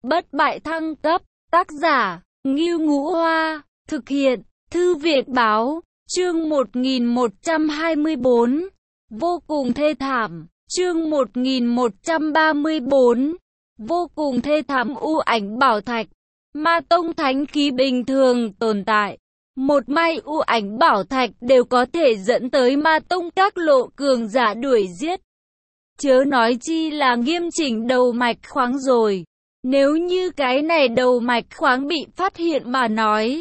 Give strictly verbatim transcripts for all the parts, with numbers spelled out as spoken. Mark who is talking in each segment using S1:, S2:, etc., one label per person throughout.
S1: bất bại thăng cấp, tác giả, Ngưu Ngũ Hoa, thực hiện, Thư viện Báo, chương một nghìn một trăm hai mươi bốn, vô cùng thê thảm, chương một nghìn một trăm ba mươi bốn, vô cùng thê thảm. U ảnh bảo thạch, ma tông thánh khí bình thường tồn tại. Một mai u ảnh bảo thạch đều có thể dẫn tới ma tông các lộ cường giả đuổi giết. Chớ nói chi là nghiêm chỉnh đầu mạch khoáng rồi. Nếu như cái này đầu mạch khoáng bị phát hiện mà nói,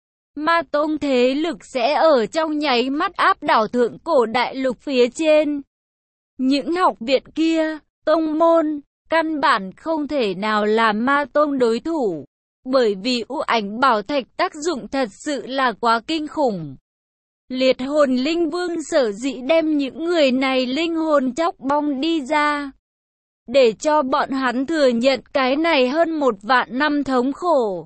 S1: ma tông thế lực sẽ ở trong nháy mắt áp đảo thượng cổ đại lục phía trên. Những học viện kia, tông môn, căn bản không thể nào làm ma tông đối thủ. Bởi vì u ảnh bảo thạch tác dụng thật sự là quá kinh khủng. Liệt hồn linh vương sở dĩ đem những người này linh hồn chóc bong đi ra, để cho bọn hắn thừa nhận cái này hơn một vạn năm thống khổ.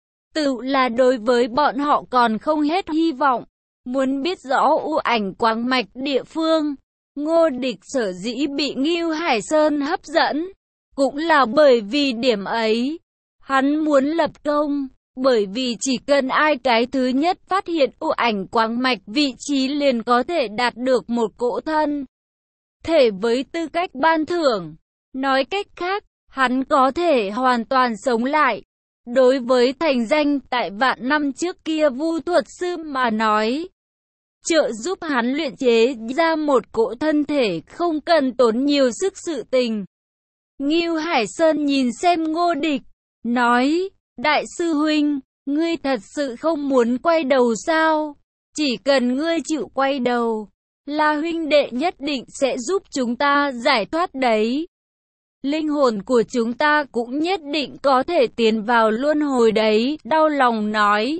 S1: Tự là đối với bọn họ còn không hết hy vọng. Muốn biết rõ u ảnh quáng mạch địa phương, Ngô Địch sở dĩ bị Ngưu Hải Sơn hấp dẫn, cũng là bởi vì điểm ấy. Hắn muốn lập công, bởi vì chỉ cần ai cái thứ nhất phát hiện u ảnh quáng mạch vị trí liền có thể đạt được một cỗ thân thể với tư cách ban thưởng. Nói cách khác, hắn có thể hoàn toàn sống lại. Đối với thành danh tại vạn năm trước kia vu thuật sư mà nói, trợ giúp hắn luyện chế ra một cỗ thân thể không cần tốn nhiều sức sự tình. Ngưu Hải Sơn nhìn xem Ngô Địch, nói, đại sư huynh, ngươi thật sự không muốn quay đầu sao? Chỉ cần ngươi chịu quay đầu, là huynh đệ nhất định sẽ giúp chúng ta giải thoát đấy. Linh hồn của chúng ta cũng nhất định có thể tiến vào luân hồi đấy, đau lòng nói.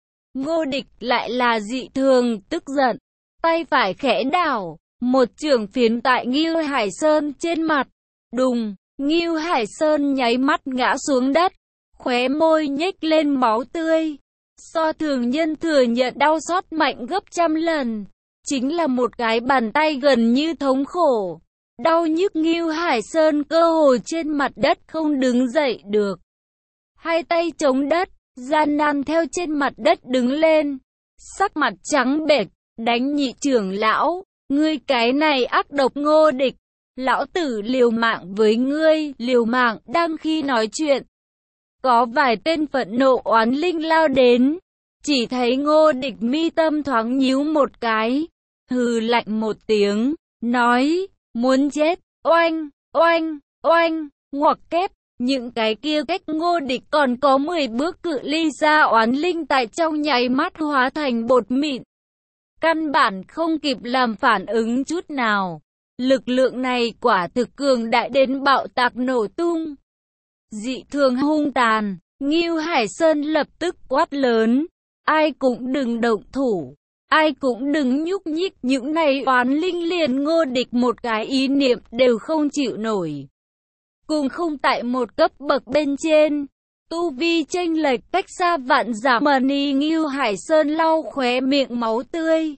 S1: Ngô Địch lại là dị thường tức giận, tay phải khẽ đảo, một chưởng phiến tại Ngưu Hải Sơn trên mặt, đùng, Ngưu Hải Sơn nháy mắt ngã xuống đất, khóe môi nhếch lên máu tươi, so thường nhân thừa nhận đau xót mạnh gấp trăm lần, chính là một cái bàn tay gần như thống khổ. Đau nhức Ngưu Hải Sơn cơ hồ trên mặt đất không đứng dậy được. Hai tay chống đất, gian nan theo trên mặt đất đứng lên. Sắc mặt trắng bệch, đánh nhị trưởng lão. Ngươi cái này ác độc Ngô Địch. Lão tử liều mạng với ngươi, liều mạng. Đang khi nói chuyện, có vài tên phẫn nộ oán linh lao đến. Chỉ thấy Ngô Địch mi tâm thoáng nhíu một cái, hừ lạnh một tiếng, nói, muốn chết, oanh, oanh, oanh, ngoặc kép, những cái kia cách Ngô Địch còn có mười bước cự ly ra oán linh tại trong nháy mắt hóa thành bột mịn. Căn bản không kịp làm phản ứng chút nào. Lực lượng này quả thực cường đại đến bạo tạc nổ tung. Dị thường hung tàn, Ngưu Hải Sơn lập tức quát lớn, ai cũng đừng động thủ. Ai cũng đừng nhúc nhích, những này oán linh liền Ngô Địch một cái ý niệm đều không chịu nổi. Cùng không tại một cấp bậc bên trên, tu vi chênh lệch cách xa vạn dặm. Mani Ngưu Hải Sơn lau khóe miệng máu tươi,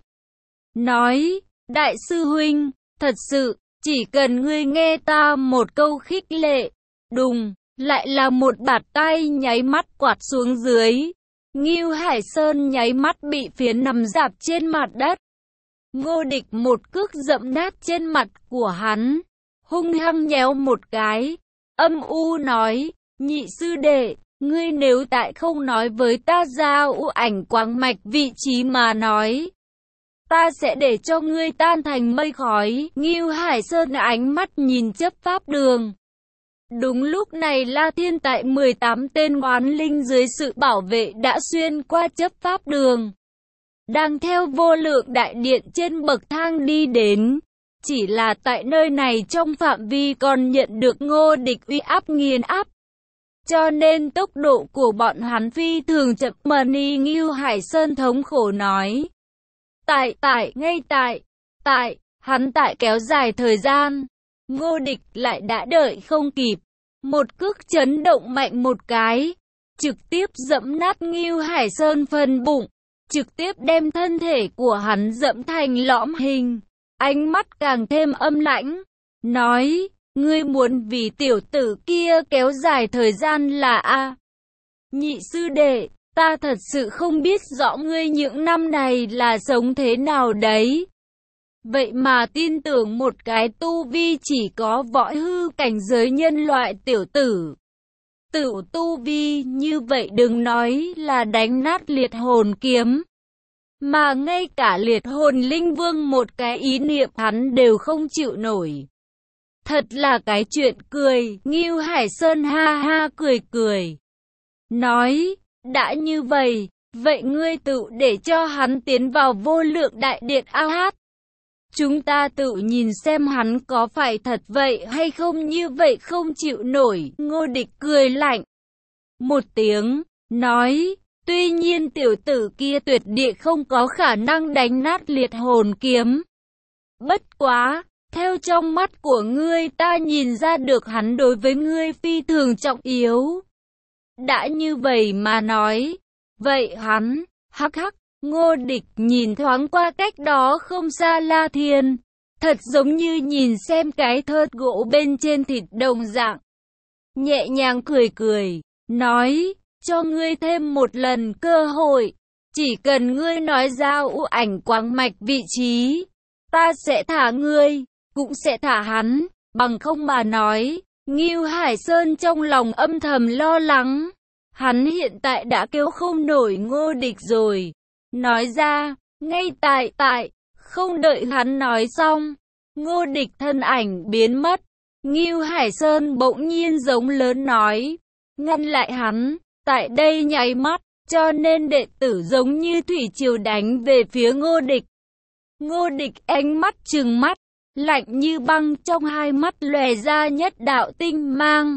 S1: nói, đại sư huynh, thật sự, chỉ cần ngươi nghe ta một câu khích lệ, đùng, lại là một bạt tay nháy mắt quạt xuống dưới. Ngưu Hải Sơn nháy mắt bị phiến nằm rạp trên mặt đất. Ngô Địch một cước dẫm nát trên mặt của hắn, hung hăng nhéo một cái, âm u nói, nhị sư đệ, ngươi nếu tại không nói với ta ra u ảnh quáng mạch vị trí mà nói, ta sẽ để cho ngươi tan thành mây khói. Ngưu Hải Sơn ánh mắt nhìn chấp pháp đường. Đúng lúc này La Thiên tại mười tám tên oán linh dưới sự bảo vệ đã xuyên qua chấp pháp đường, đang theo vô lượng đại điện trên bậc thang đi đến. Chỉ là tại nơi này trong phạm vi còn nhận được Ngô Địch uy áp nghiền áp, cho nên tốc độ của bọn hắn phi thường chậm. Mani Ngưu Hải Sơn thống khổ nói, tại, tại, ngay tại, tại, hắn tại kéo dài thời gian. Ngô Địch lại đã đợi không kịp, một cước chấn động mạnh một cái, trực tiếp dẫm nát Ngưu Hải Sơn phần bụng, trực tiếp đem thân thể của hắn dẫm thành lõm hình. Ánh mắt càng thêm âm lãnh, nói, Ngươi muốn vì tiểu tử kia kéo dài thời gian là a? Nhị sư đệ, ta thật sự không biết rõ ngươi những năm này là sống thế nào đấy. Vậy mà tin tưởng một cái tu vi chỉ có võ hư cảnh giới nhân loại tiểu tử. Tự tu vi như vậy đừng nói là đánh nát liệt hồn kiếm. Mà ngay cả liệt hồn linh vương một cái ý niệm hắn đều không chịu nổi. Thật là cái chuyện cười, Ngưu Hải Sơn ha ha cười cười. Nói, đã như vậy, vậy ngươi tự để cho hắn tiến vào vô lượng đại điện a hát. Chúng ta tự nhìn xem hắn có phải thật vậy hay không, như vậy không chịu nổi. Ngô Địch cười lạnh một tiếng, nói, tuy nhiên tiểu tử kia tuyệt địa không có khả năng đánh nát liệt hồn kiếm. Bất quá, theo trong mắt của ngươi ta nhìn ra được hắn đối với ngươi phi thường trọng yếu. Đã như vậy mà nói, vậy hắn, hắc hắc. Ngô Địch nhìn thoáng qua cách đó không xa La Thiên, thật giống như nhìn xem cái thớt gỗ bên trên thịt đồng dạng. Nhẹ nhàng cười cười, nói, cho ngươi thêm một lần cơ hội, chỉ cần ngươi nói ra u ảnh quáng mạch vị trí, ta sẽ thả ngươi, cũng sẽ thả hắn, bằng không mà nói. Ngưu Hải Sơn trong lòng âm thầm lo lắng, hắn hiện tại đã kêu không nổi Ngô Địch rồi. Nói ra, ngay tại tại, không đợi hắn nói xong, Ngô Địch thân ảnh biến mất. Ngưu Hải Sơn bỗng nhiên giống lớn nói, ngăn lại hắn, tại đây nháy mắt, cho nên đệ tử giống như thủy triều đánh về phía Ngô Địch. Ngô Địch ánh mắt trừng mắt, lạnh như băng, trong hai mắt lòe ra nhất đạo tinh mang.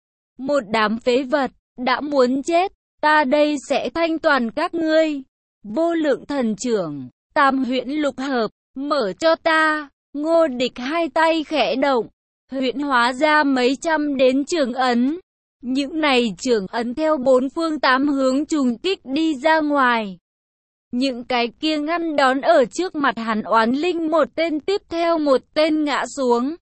S1: Một đám phế vật, đã muốn chết, ta đây sẽ thanh toàn các ngươi. Vô lượng thần trưởng, tam huyễn lục hợp, mở cho ta. Ngô Địch hai tay khẽ động, huyễn hóa ra mấy trăm đến trường ấn. Những này trường ấn theo bốn phương tám hướng trùng kích đi ra ngoài. Những cái kia ngăn đón ở trước mặt hắn oán linh một tên tiếp theo một tên ngã xuống.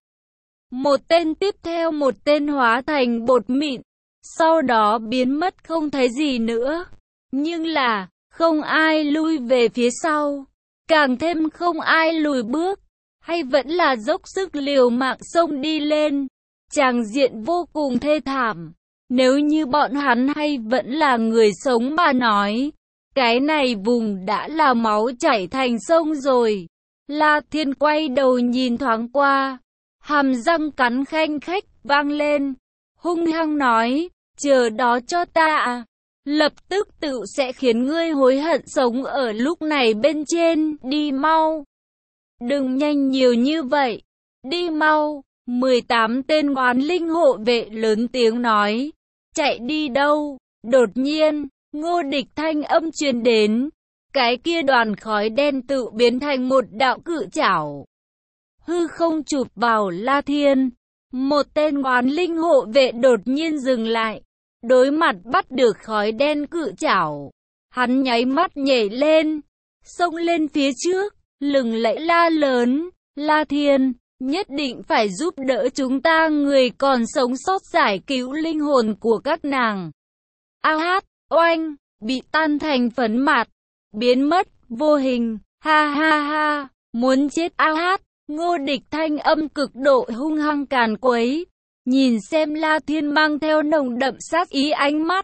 S1: Một tên tiếp theo một tên hóa thành bột mịn, sau đó biến mất không thấy gì nữa. Nhưng là, không ai lui về phía sau, càng thêm không ai lùi bước, hay vẫn là dốc sức liều mạng xông đi lên. Tràng diện vô cùng thê thảm. Nếu như bọn hắn hay vẫn là người sống mà nói, cái này vùng đã là máu chảy thành sông rồi. La Thiên quay đầu nhìn thoáng qua, hàm răng cắn khanh khách vang lên, hung hăng nói, chờ đó cho ta à. Lập tức tự sẽ khiến ngươi hối hận sống ở lúc này bên trên, đi mau. Đừng nhanh nhiều như vậy, đi mau. mười tám tên oán linh hộ vệ lớn tiếng nói, chạy đi đâu? Đột nhiên, Ngô Địch thanh âm truyền đến, cái kia đoàn khói đen tự biến thành một đạo cự chảo. Hư không chụp vào La Thiên, một tên oán linh hộ vệ đột nhiên dừng lại. Đối mặt bắt được khói đen cự chảo, hắn nháy mắt nhảy lên, xông lên phía trước, lừng lẫy la lớn, La Thiên, nhất định phải giúp đỡ chúng ta người còn sống sót giải cứu linh hồn của các nàng. A hát, oanh, bị tan thành phấn mạt, biến mất, vô hình, ha ha ha, muốn chết A hát. Ngô Địch thanh âm cực độ hung hăng càn quấy. Nhìn xem La Thiên mang theo nồng đậm sát ý ánh mắt,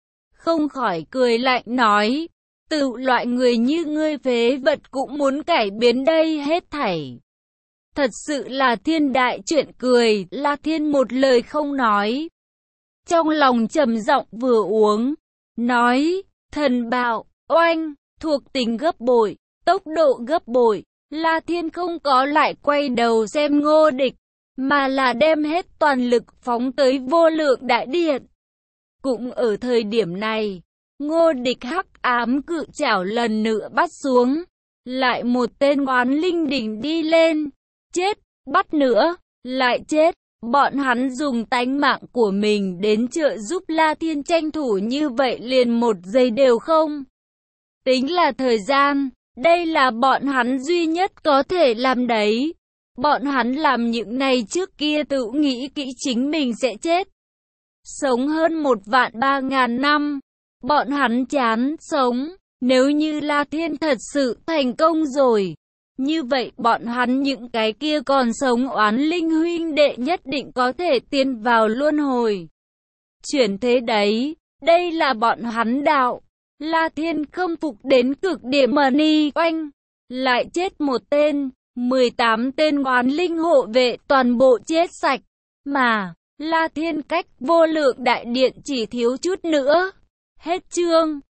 S1: không khỏi cười lạnh nói, tự loại người như ngươi phế vật cũng muốn cải biến đây hết thảy. Thật sự là thiên đại chuyện cười. La Thiên một lời không nói, trong lòng trầm giọng vừa uống, nói, thần bạo, oanh, thuộc tính gấp bội, tốc độ gấp bội. La Thiên không có lại quay đầu xem Ngô Địch, mà là đem hết toàn lực phóng tới vô lượng đại điện. Cũng ở thời điểm này, Ngô Địch hắc ám cự chảo lần nữa bắt xuống, lại một tên oán linh đỉnh đi lên, chết, bắt nữa, lại chết. Bọn hắn dùng tánh mạng của mình đến trợ giúp La Thiên tranh thủ như vậy liền một giây đều không tính là thời gian, đây là bọn hắn duy nhất có thể làm đấy. Bọn hắn làm những này trước kia tự nghĩ kỹ chính mình sẽ chết. Sống hơn một vạn ba ngàn năm. Bọn hắn chán sống. Nếu như La Thiên thật sự thành công rồi, như vậy bọn hắn những cái kia còn sống oán linh huynh đệ nhất định có thể tiến vào luân hồi. Chuyển thế đấy, đây là bọn hắn đạo. La Thiên không phục đến cực điểm mà ni oanh. Lại chết một tên, mười tám tên oán linh hộ vệ toàn bộ chết sạch. Mà, La Thiên cách vô lượng đại điện chỉ thiếu chút nữa. Hết chương.